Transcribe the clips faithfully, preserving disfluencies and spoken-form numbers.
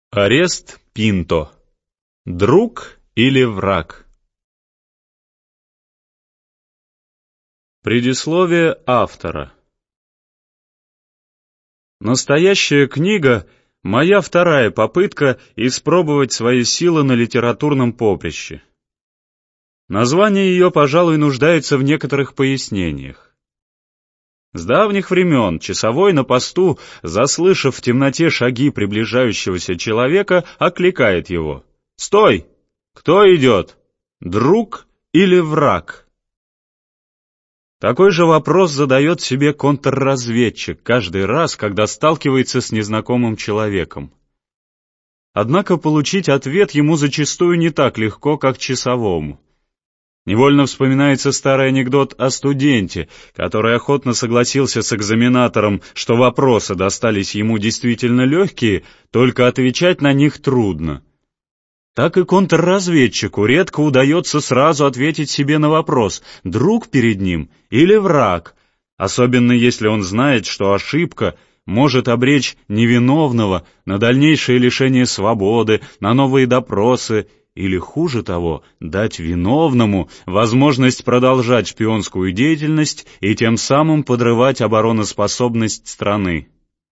Арест Пинто. Друг или враг? Предисловие автора. Настоящая книга — моя вторая попытка испробовать свои силы на литературном поприще. Название ее, пожалуй, нуждается в некоторых пояснениях. С давних времен часовой на посту, заслышав в темноте шаги приближающегося человека, окликает его: «Стой! Кто идет? Друг или враг?» Такой же вопрос задает себе контрразведчик каждый раз, когда сталкивается с незнакомым человеком. Однако получить ответ ему зачастую не так легко, как часовому. Невольно вспоминается старый анекдот о студенте, который охотно согласился с экзаменатором, что вопросы достались ему действительно легкие, только отвечать на них трудно. Так и контрразведчику редко удается сразу ответить себе на вопрос, друг перед ним или враг, особенно если он знает, что ошибка может обречь невиновного на дальнейшее лишение свободы, на новые допросы, или, хуже того, дать виновному возможность продолжать шпионскую деятельность и тем самым подрывать обороноспособность страны.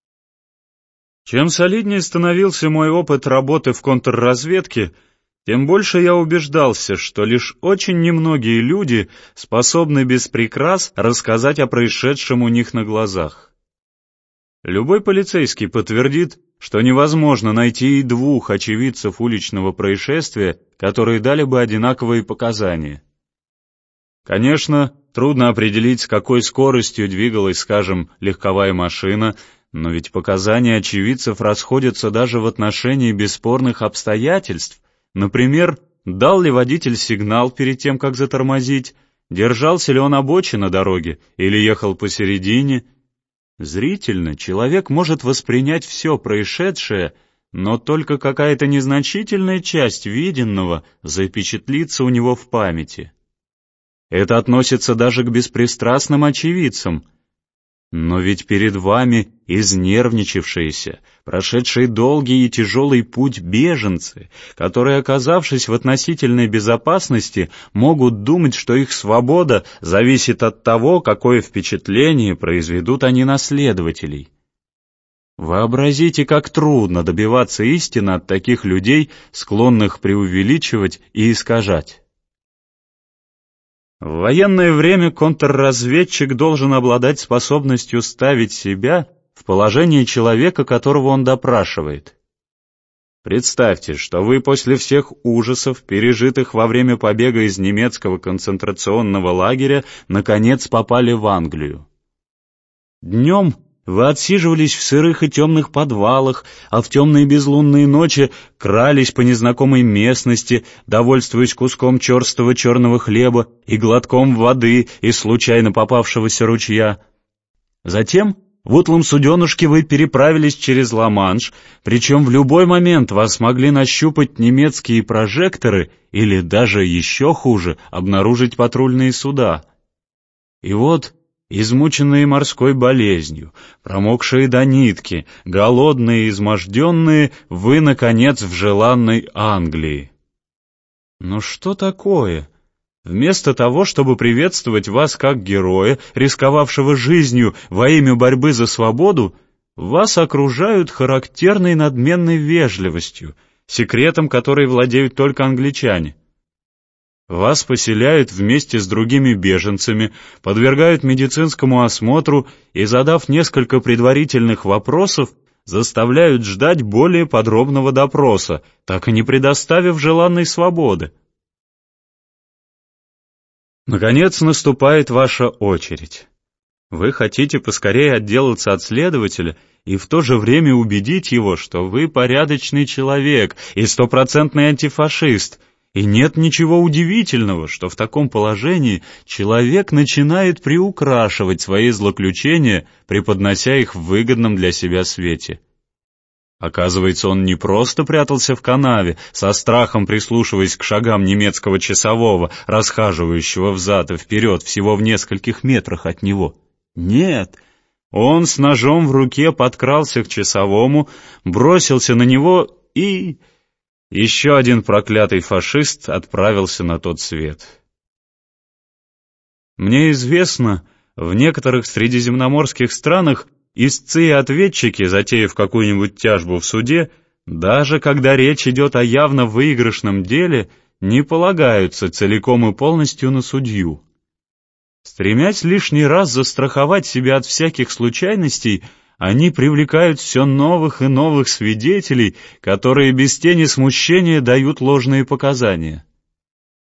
Чем солиднее становился мой опыт работы в контрразведке, тем больше я убеждался, что лишь очень немногие люди способны без прикрас рассказать о происшедшем у них на глазах. Любой полицейский подтвердит, что невозможно найти и двух очевидцев уличного происшествия, которые дали бы одинаковые показания. Конечно, трудно определить, с какой скоростью двигалась, скажем, легковая машина, но ведь показания очевидцев расходятся даже в отношении бесспорных обстоятельств. Например, дал ли водитель сигнал перед тем, как затормозить, держался ли он обочины на дороге или ехал посередине. Зрительно человек может воспринять все происшедшее, но только какая-то незначительная часть виденного запечатлится у него в памяти. Это относится даже к беспристрастным очевидцам. Но ведь перед вами изнервничавшиеся, прошедшие долгий и тяжелый путь беженцы, которые, оказавшись в относительной безопасности, могут думать, что их свобода зависит от того, какое впечатление произведут они на следователей. Вообразите, как трудно добиваться истины от таких людей, склонных преувеличивать и искажать. В военное время контрразведчик должен обладать способностью ставить себя в положение человека, которого он допрашивает. Представьте, что вы после всех ужасов, пережитых во время побега из немецкого концентрационного лагеря, наконец попали в Англию. Днем вы отсиживались в сырых и темных подвалах, а в темные безлунные ночи крались по незнакомой местности, довольствуясь куском черстого черного хлеба и глотком воды из случайно попавшегося ручья. Затем в утлом суденышке вы переправились через Ла-Манш, причем в любой момент вас могли нащупать немецкие прожекторы или, даже еще хуже, обнаружить патрульные суда. И вот, измученные морской болезнью, промокшие до нитки, голодные и изможденные, вы, наконец, в желанной Англии. Но что такое? Вместо того, чтобы приветствовать вас как героя, рисковавшего жизнью во имя борьбы за свободу, вас окружают характерной надменной вежливостью, секретом которой владеют только англичане. Вас поселяют вместе с другими беженцами, подвергают медицинскому осмотру и, задав несколько предварительных вопросов, заставляют ждать более подробного допроса, так и не предоставив желанной свободы. Наконец наступает ваша очередь. Вы хотите поскорее отделаться от следователя и в то же время убедить его, что вы порядочный человек и стопроцентный антифашист. И нет ничего удивительного, что в таком положении человек начинает приукрашивать свои злоключения, преподнося их в выгодном для себя свете. Оказывается, он не просто прятался в канаве, со страхом прислушиваясь к шагам немецкого часового, расхаживающего взад и вперед всего в нескольких метрах от него. Нет, он с ножом в руке подкрался к часовому, бросился на него и... Еще один проклятый фашист отправился на тот свет. Мне известно, в некоторых средиземноморских странах истцы и ответчики, затеяв какую-нибудь тяжбу в суде, даже когда речь идет о явно выигрышном деле, не полагаются целиком и полностью на судью. Стремясь лишний раз застраховать себя от всяких случайностей, они привлекают все новых и новых свидетелей, которые без тени смущения дают ложные показания.